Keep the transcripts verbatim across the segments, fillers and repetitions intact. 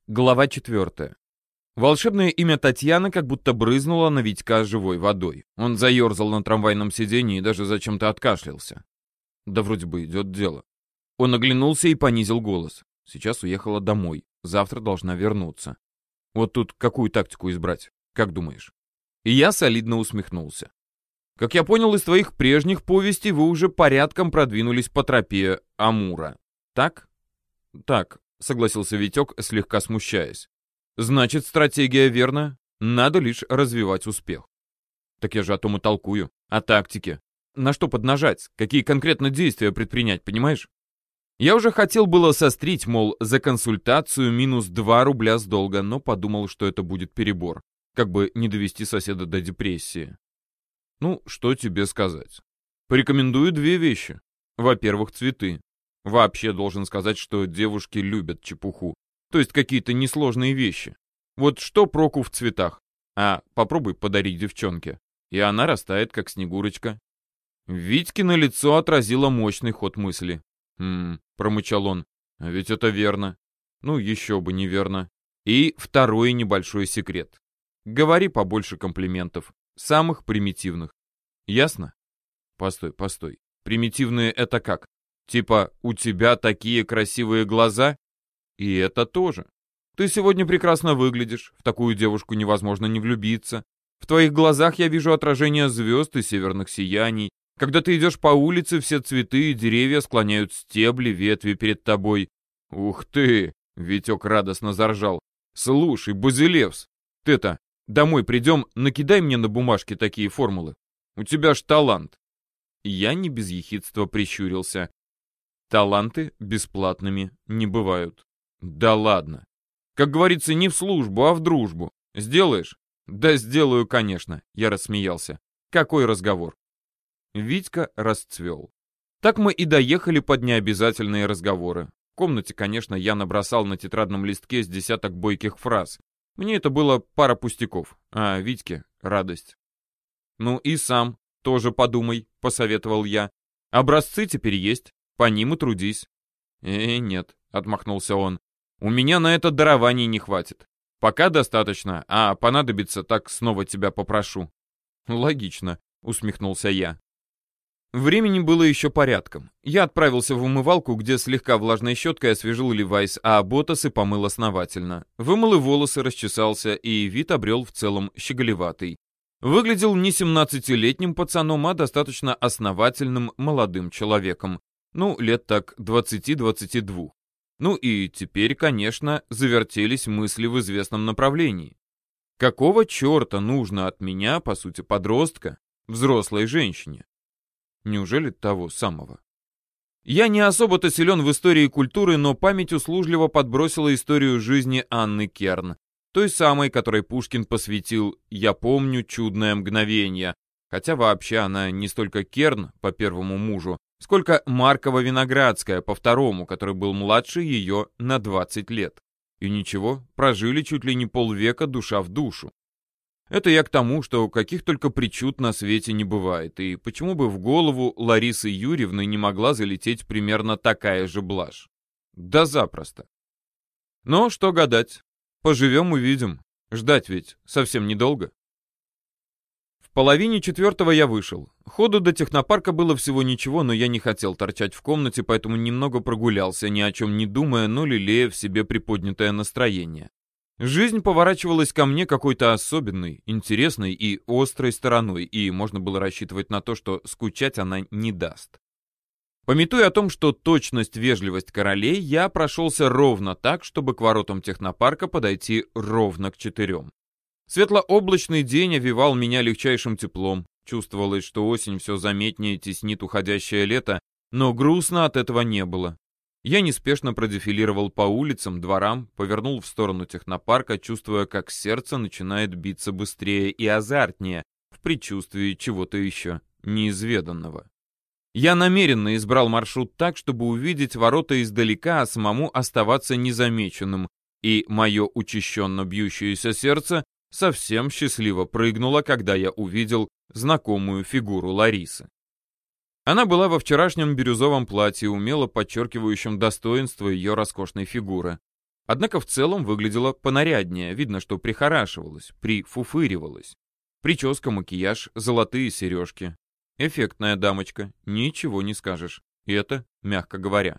Глава четвертая. Волшебное имя Татьяна как будто брызнуло на Витька живой водой. Он заерзал на трамвайном сиденье и даже зачем-то откашлялся. Да вроде бы идет дело. Он оглянулся и понизил голос. Сейчас уехала домой. Завтра должна вернуться. Вот тут какую тактику избрать? Как думаешь? И я солидно усмехнулся. Как я понял из твоих прежних повестей, вы уже порядком продвинулись по тропе Амура. Так? Так. — согласился Витек, слегка смущаясь. «Значит, стратегия верна. Надо лишь развивать успех». «Так я же о том и толкую. О тактике. На что поднажать? Какие конкретно действия предпринять, понимаешь?» Я уже хотел было сострить, мол, за консультацию минус два рубля с долга, но подумал, что это будет перебор. Как бы не довести соседа до депрессии. Ну, что тебе сказать? Порекомендую две вещи. Во-первых, цветы. Вообще должен сказать, что девушки любят чепуху. То есть какие-то несложные вещи. Вот что проку в цветах? А попробуй подарить девчонке. И она растает, как снегурочка. Витькино лицо отразило мощный ход мысли. «Хм», — промычал он, — «а ведь это верно». Ну, еще бы неверно. И второй небольшой секрет. Говори побольше комплиментов. Самых примитивных. Ясно? Постой, постой. Примитивные это как? Типа, у тебя такие красивые глаза? И это тоже. Ты сегодня прекрасно выглядишь, в такую девушку невозможно не влюбиться. В твоих глазах я вижу отражение звезд и северных сияний. Когда ты идешь по улице, все цветы и деревья склоняют стебли, ветви перед тобой. Ух ты! Витек радостно заржал. Слушай, Базилевс, ты-то, домой придем, накидай мне на бумажке такие формулы. У тебя ж талант. Я не без ехидства прищурился. Таланты бесплатными не бывают. Да ладно. Как говорится, не в службу, а в дружбу. Сделаешь? Да сделаю, конечно. Я рассмеялся. Какой разговор? Витька расцвел. Так мы и доехали под необязательные разговоры. В комнате, конечно, я набросал на тетрадном листке с десяток бойких фраз. Мне это было пара пустяков, а Витьке — радость. Ну и сам тоже подумай, посоветовал я. Образцы теперь есть. По ним и трудись. Э, нет, отмахнулся он. У меня на это дарований не хватит. Пока достаточно, а понадобится, так снова тебя попрошу. Логично, усмехнулся я. Времени было еще порядком. Я отправился в умывалку, где слегка влажной щеткой освежил Левайс, а ботасы помыл основательно. Вымыл и волосы, расчесался, и вид обрел в целом щеголеватый. Выглядел не семнадцатилетним пацаном, а достаточно основательным молодым человеком. Ну, лет так двадцати-двадцати двух. Ну и теперь, конечно, завертелись мысли в известном направлении. Какого черта нужно от меня, по сути, подростка, взрослой женщине? Неужели того самого? Я не особо-то силен в истории культуры, но память услужливо подбросила историю жизни Анны Керн, той самой, которой Пушкин посвятил «Я помню чудное мгновение», хотя вообще она не столько Керн по первому мужу, сколько Маркова-Виноградская по второму, который был младше ее на двадцать лет. И ничего, прожили чуть ли не полвека душа в душу. Это я к тому, что каких только причуд на свете не бывает, и почему бы в голову Ларисы Юрьевны не могла залететь примерно такая же блажь? Да запросто. Но что гадать, поживем увидим, ждать ведь совсем недолго. В половине четвертого я вышел. Ходу до технопарка было всего ничего, но я не хотел торчать в комнате, поэтому немного прогулялся, ни о чем не думая, но лелея в себе приподнятое настроение. Жизнь поворачивалась ко мне какой-то особенной, интересной и острой стороной, и можно было рассчитывать на то, что скучать она не даст. Памятуя о том, что точность, вежливость королей, я прошелся ровно так, чтобы к воротам технопарка подойти ровно к четырем. Светлооблачный день овевал меня легчайшим теплом. Чувствовалось, что осень все заметнее теснит уходящее лето, но грустно от этого не было. Я неспешно продефилировал по улицам, дворам, повернул в сторону технопарка, чувствуя, как сердце начинает биться быстрее и азартнее, в предчувствии чего-то еще неизведанного. Я намеренно избрал маршрут так, чтобы увидеть ворота издалека, а самому оставаться незамеченным, и мое учащенно бьющееся сердце совсем счастливо прыгнуло, когда я увидел знакомую фигуру Ларисы. Она была во вчерашнем бирюзовом платье, умело подчеркивающем достоинство ее роскошной фигуры. Однако в целом выглядела понаряднее, видно, что прихорашивалась, прифуфыривалась. Прическа, макияж, золотые сережки. Эффектная дамочка, ничего не скажешь. И это, мягко говоря.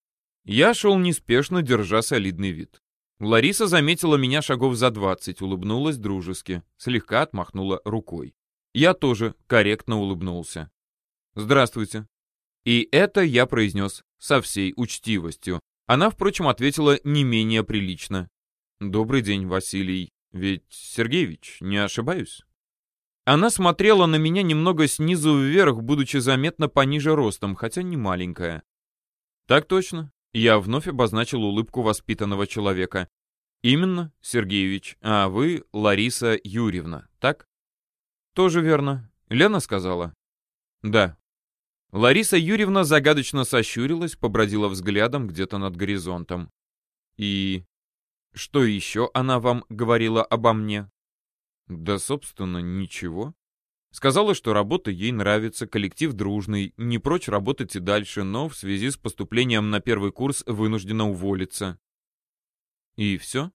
Я шел неспешно, держа солидный вид. Лариса заметила меня шагов за двадцать, улыбнулась дружески, слегка отмахнула рукой. Я тоже корректно улыбнулся. «Здравствуйте». И это я произнес со всей учтивостью. Она, впрочем, ответила не менее прилично. «Добрый день, Василий. Ведь Сергеевич, не ошибаюсь?» Она смотрела на меня немного снизу вверх, будучи заметно пониже ростом, хотя не маленькая. «Так точно». Я вновь обозначил улыбку воспитанного человека. «Именно, Сергеевич, а вы Лариса Юрьевна, так?» «Тоже верно. Лена сказала?» «Да». Лариса Юрьевна загадочно сощурилась, побродила взглядом где-то над горизонтом. «И что еще она вам говорила обо мне?» «Да, собственно, ничего. Сказала, что работа ей нравится, коллектив дружный, не прочь работать и дальше, но в связи с поступлением на первый курс вынуждена уволиться». «И все?»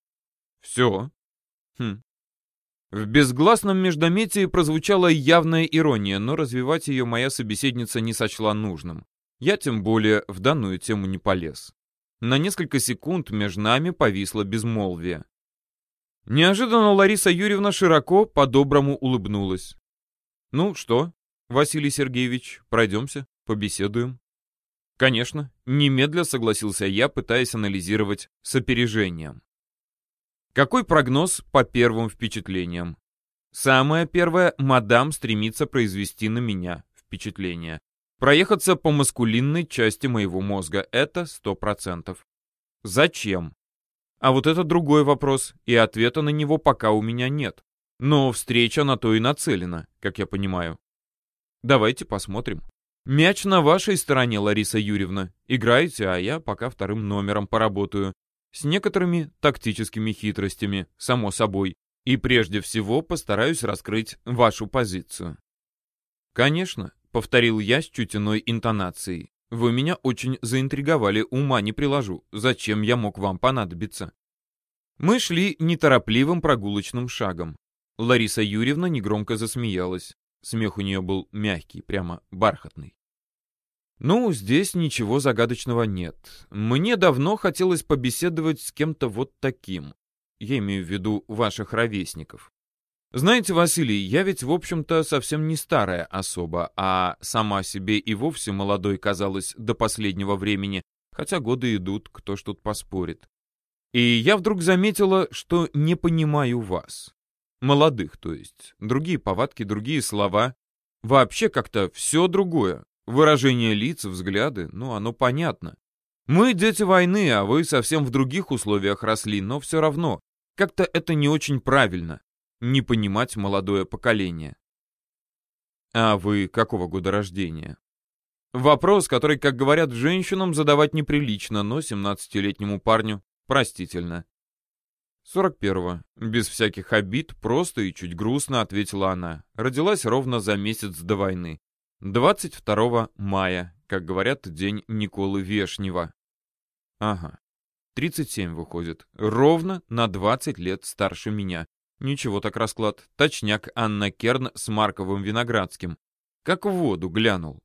«Все». Хм. В безгласном междометии прозвучала явная ирония, но развивать ее моя собеседница не сочла нужным. Я тем более в данную тему не полез. На несколько секунд между нами повисло безмолвие. Неожиданно Лариса Юрьевна широко, по-доброму улыбнулась. «Ну что, Василий Сергеевич, пройдемся, побеседуем?» «Конечно», немедля согласился я, пытаясь анализировать с опережением. Какой прогноз по первым впечатлениям? Самое первое, мадам стремится произвести на меня впечатление. Проехаться по маскулинной части моего мозга — это сто процентов. Зачем? А вот это другой вопрос, и ответа на него пока у меня нет. Но встреча на то и нацелена, как я понимаю. Давайте посмотрим. Мяч на вашей стороне, Лариса Юрьевна. Играете, а я пока вторым номером поработаю. С некоторыми тактическими хитростями, само собой, и прежде всего постараюсь раскрыть вашу позицию. «Конечно», — повторил я с чуть иной интонацией, — «вы меня очень заинтриговали, ума не приложу, зачем я мог вам понадобиться?» Мы шли неторопливым прогулочным шагом. Лариса Юрьевна негромко засмеялась. Смех у нее был мягкий, прямо бархатный. «Ну, здесь ничего загадочного нет. Мне давно хотелось побеседовать с кем-то вот таким. Я имею в виду ваших ровесников. Знаете, Василий, я ведь, в общем-то, совсем не старая особа, а сама себе и вовсе молодой казалась до последнего времени, хотя годы идут, кто ж тут поспорит. И я вдруг заметила, что не понимаю вас. Молодых, то есть. Другие повадки, другие слова. Вообще как-то все другое. Выражение лиц, взгляды, ну, оно понятно. Мы дети войны, а вы совсем в других условиях росли, но все равно, как-то это не очень правильно, не понимать молодое поколение. А вы какого года рождения? Вопрос, который, как говорят женщинам, задавать неприлично, но семнадцатилетнему парню простительно. сорок первого. Без всяких обид, просто и чуть грустно ответила она. Родилась ровно за месяц до войны. двадцать второго мая, как говорят, день Николы Вешнего. Ага, тридцать семь выходит. Ровно на двадцать лет старше меня. Ничего так расклад. Точняк Анна Керн с Марковым Виноградским. Как в воду глянул.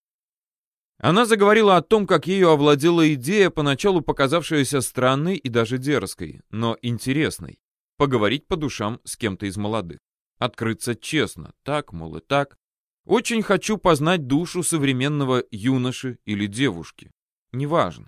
Она заговорила о том, как ею овладела идея, поначалу показавшаяся странной и даже дерзкой, но интересной. Поговорить по душам с кем-то из молодых. Открыться честно, так, мол, и так. Очень хочу познать душу современного юноши или девушки. Неважно.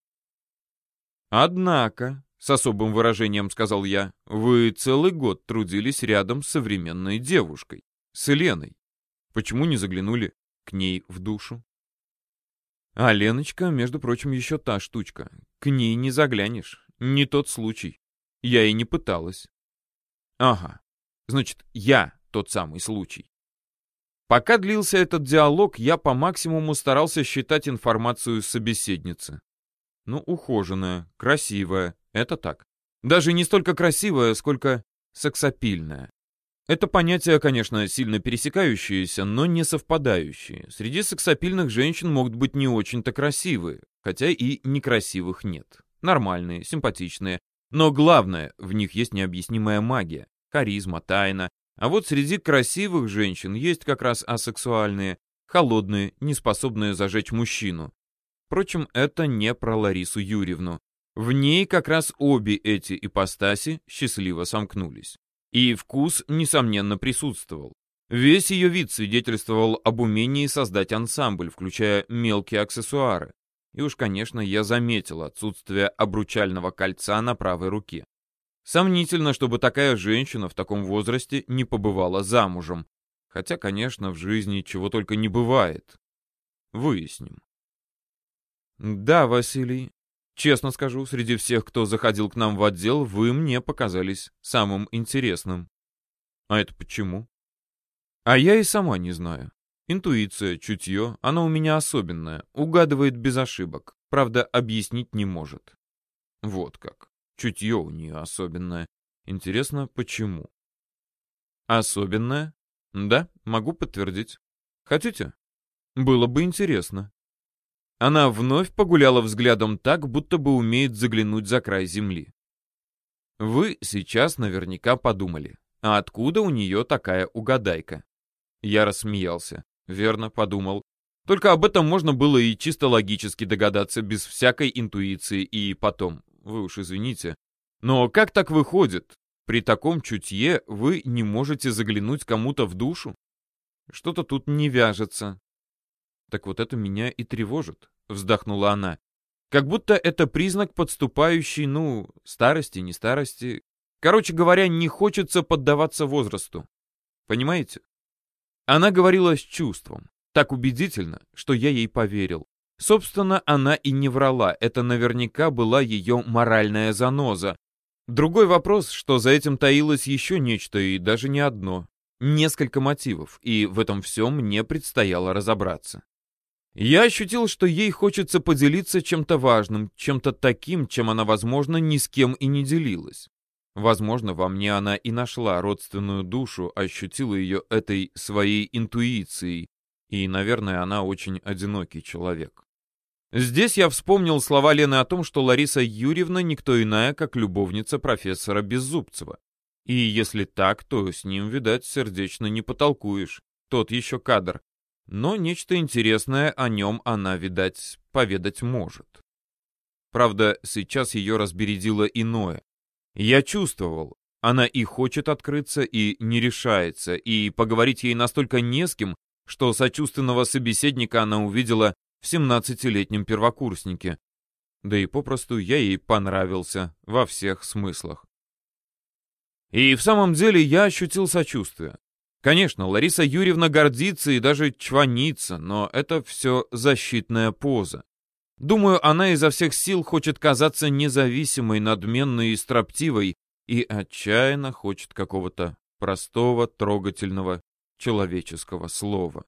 Однако, с особым выражением сказал я, вы целый год трудились рядом с современной девушкой, с Леной. Почему не заглянули к ней в душу? А Леночка, между прочим, еще та штучка. К ней не заглянешь. Не тот случай. Я и не пыталась. Ага. Значит, я тот самый случай. Пока длился этот диалог, я по максимуму старался считать информацию собеседницы. Ну, ухоженная, красивая, это так. Даже не столько красивая, сколько сексапильная. Это понятия, конечно, сильно пересекающиеся, но не совпадающие. Среди сексапильных женщин могут быть не очень-то красивые, хотя и некрасивых нет. Нормальные, симпатичные. Но главное, в них есть необъяснимая магия, харизма, тайна. А вот среди красивых женщин есть как раз асексуальные, холодные, неспособные зажечь мужчину. Впрочем, это не про Ларису Юрьевну. В ней как раз обе эти ипостаси счастливо сомкнулись. И вкус, несомненно, присутствовал. Весь ее вид свидетельствовал об умении создать ансамбль, включая мелкие аксессуары. И уж, конечно, я заметил отсутствие обручального кольца на правой руке. Сомнительно, чтобы такая женщина в таком возрасте не побывала замужем. Хотя, конечно, в жизни чего только не бывает. Выясним. Да, Василий, честно скажу, среди всех, кто заходил к нам в отдел, вы мне показались самым интересным. А это почему? А я и сама не знаю. Интуиция, чутье, она у меня особенная, угадывает без ошибок, правда, объяснить не может. Вот как. Чутье у нее особенное. Интересно, почему? Особенное? Да, могу подтвердить. Хотите? Было бы интересно. Она вновь погуляла взглядом так, будто бы умеет заглянуть за край земли. Вы сейчас наверняка подумали, а откуда у нее такая угадайка? Я рассмеялся. Верно, подумал. Только об этом можно было и чисто логически догадаться, без всякой интуиции, и потом, вы уж извините. Но как так выходит? При таком чутье вы не можете заглянуть кому-то в душу? Что-то тут не вяжется. Так вот это меня и тревожит, вздохнула она. Как будто это признак подступающей, ну, старости, не старости. Короче говоря, не хочется поддаваться возрасту. Понимаете? Она говорила с чувством, так убедительно, что я ей поверил. Собственно, она и не врала, это наверняка была ее моральная заноза. Другой вопрос, что за этим таилось еще нечто, и даже не одно. Несколько мотивов, и в этом всем мне предстояло разобраться. Я ощутил, что ей хочется поделиться чем-то важным, чем-то таким, чем она, возможно, ни с кем и не делилась. Возможно, во мне она и нашла родственную душу, ощутила ее этой своей интуицией, и, наверное, она очень одинокий человек. Здесь я вспомнил слова Лены о том, что Лариса Юрьевна никто иная, как любовница профессора Беззубцева. И если так, то с ним, видать, сердечно не потолкуешь, тот еще кадр. Но нечто интересное о нем она, видать, поведать может. Правда, сейчас ее разбередило иное. Я чувствовал, она и хочет открыться, и не решается, и поговорить ей настолько не с кем, что сочувственного собеседника она увидела в семнадцатилетнем первокурснике. Да и попросту я ей понравился во всех смыслах. И в самом деле я ощутил сочувствие. Конечно, Лариса Юрьевна гордится и даже чванится, но это все защитная поза. Думаю, она изо всех сил хочет казаться независимой, надменной и строптивой, и отчаянно хочет какого-то простого, трогательного, человеческого слова.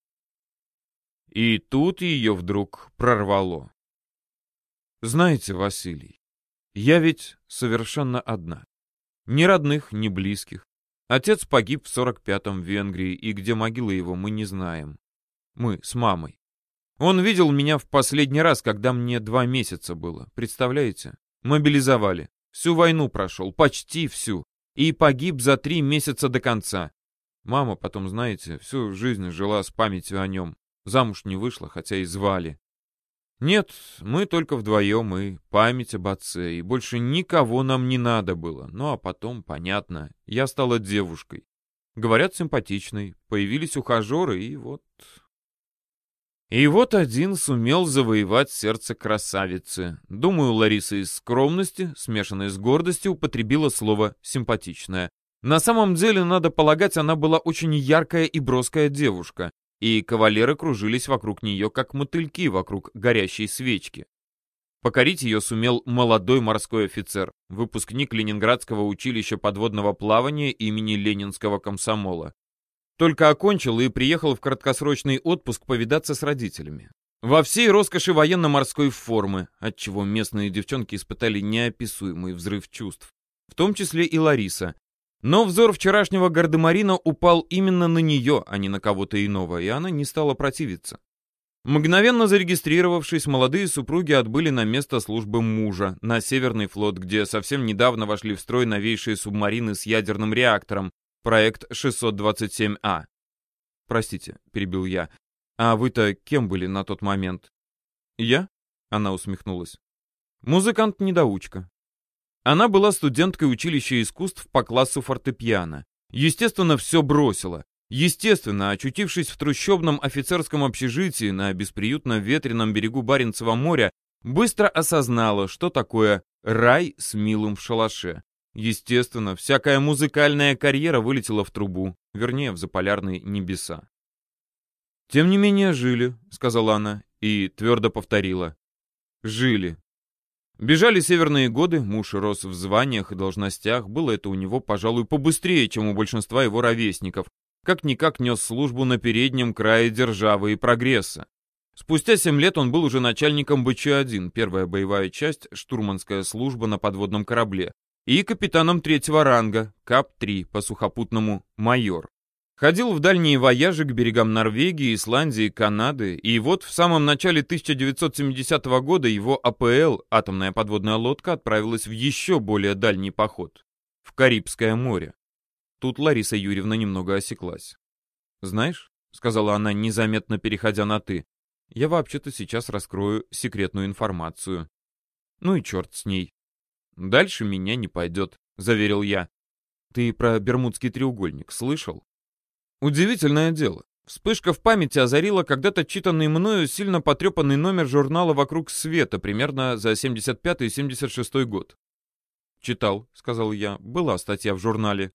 И тут ее вдруг прорвало. Знаете, Василий, я ведь совершенно одна. Ни родных, ни близких. Отец погиб в сорок пятом в Венгрии, и где могила его, мы не знаем. Мы с мамой. Он видел меня в последний раз, когда мне два месяца было. Представляете? Мобилизовали. Всю войну прошел, почти всю. И погиб за три месяца до конца. Мама потом, знаете, всю жизнь жила с памятью о нем. Замуж не вышла, хотя и звали. Нет, мы только вдвоем, и память об отце, и больше никого нам не надо было. Ну а потом, понятно, я стала девушкой. Говорят, симпатичной. Появились ухажеры, и вот... И вот один сумел завоевать сердце красавицы. Думаю, Лариса из скромности, смешанной с гордостью, употребила слово «симпатичная». На самом деле, надо полагать, она была очень яркая и броская девушка, и кавалеры кружились вокруг нее, как мотыльки вокруг горящей свечки. Покорить ее сумел молодой морской офицер, выпускник Ленинградского училища подводного плавания имени Ленинского комсомола. Только окончил и приехал в краткосрочный отпуск повидаться с родителями. Во всей роскоши военно-морской формы, отчего местные девчонки испытали неописуемый взрыв чувств, в том числе и Лариса. Но взор вчерашнего гардемарина упал именно на нее, а не на кого-то иного, и она не стала противиться. Мгновенно зарегистрировавшись, молодые супруги отбыли на место службы мужа, на Северный флот, где совсем недавно вошли в строй новейшие субмарины с ядерным реактором, проект шестьсот двадцать семь А. «Простите», — перебил я, — «а вы-то кем были на тот момент?» «Я?» — она усмехнулась. «Музыкант-недоучка». Она была студенткой училища искусств по классу фортепиано. Естественно, все бросила. Естественно, очутившись в трущобном офицерском общежитии на бесприютно ветреном берегу Баренцева моря, быстро осознала, что такое рай с милым в шалаше. Естественно, всякая музыкальная карьера вылетела в трубу, вернее, в заполярные небеса. «Тем не менее, жили», — сказала она и твердо повторила. «Жили». Бежали северные годы, муж рос в званиях и должностях, было это у него, пожалуй, побыстрее, чем у большинства его ровесников, как-никак нес службу на переднем крае державы и прогресса. Спустя семь лет он был уже начальником Бэ Че один, первая боевая часть, штурманская служба на подводном корабле, и капитаном третьего ранга, Кап три, по сухопутному майор. Ходил в дальние вояжи к берегам Норвегии, Исландии, Канады, и вот в самом начале тысяча девятьсот семидесятого года его А Пэ Эл, атомная подводная лодка, отправилась в еще более дальний поход, в Карибское море. Тут Лариса Юрьевна немного осеклась. «Знаешь», — сказала она, незаметно переходя на «ты», — «я вообще-то сейчас раскрою секретную информацию». «Ну и черт с ней». «Дальше меня не пойдет», — заверил я. «Ты про Бермудский треугольник слышал?» Удивительное дело. Вспышка в памяти озарила когда-то читанный мною сильно потрепанный номер журнала «Вокруг света», примерно за семьдесят пятый — семьдесят шестой год. «Читал», — сказал я, — «была статья в журнале».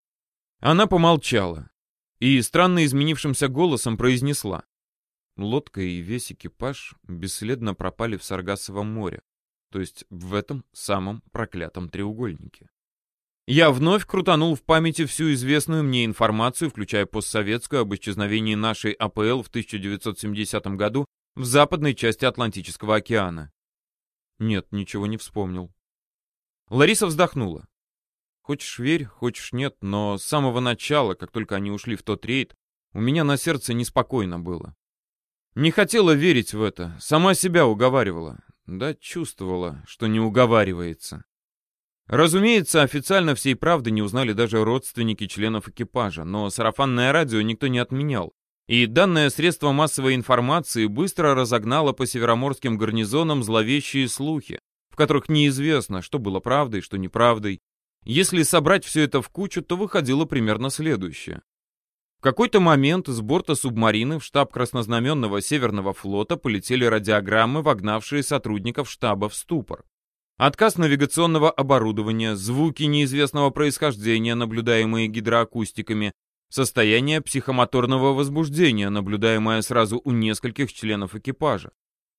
Она помолчала и странно изменившимся голосом произнесла. Лодка и весь экипаж бесследно пропали в Саргассовом море, то есть в этом самом проклятом треугольнике. Я вновь крутанул в памяти всю известную мне информацию, включая постсоветскую, об исчезновении нашей А Пэ Эл в тысяча девятьсот семидесятом году в западной части Атлантического океана. Нет, ничего не вспомнил. Лариса вздохнула. Хочешь верь, хочешь нет, но с самого начала, как только они ушли в тот рейд, у меня на сердце неспокойно было. Не хотела верить в это, сама себя уговаривала. Да, чувствовала, что не уговаривается. Разумеется, официально всей правды не узнали даже родственники членов экипажа, но сарафанное радио никто не отменял, и данное средство массовой информации быстро разогнало по североморским гарнизонам зловещие слухи, в которых неизвестно, что было правдой, что неправдой. Если собрать все это в кучу, то выходило примерно следующее. В какой-то момент с борта субмарины в штаб Краснознаменного Северного флота полетели радиограммы, вогнавшие сотрудников штаба в ступор. Отказ навигационного оборудования, звуки неизвестного происхождения, наблюдаемые гидроакустиками, состояние психомоторного возбуждения, наблюдаемое сразу у нескольких членов экипажа.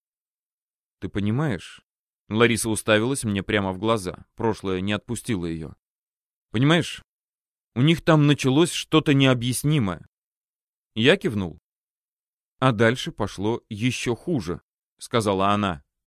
«Ты понимаешь?» Лариса уставилась мне прямо в глаза. Прошлое не отпустило ее. «Понимаешь, у них там началось что-то необъяснимое». Я кивнул. «А дальше пошло еще хуже», — сказала она.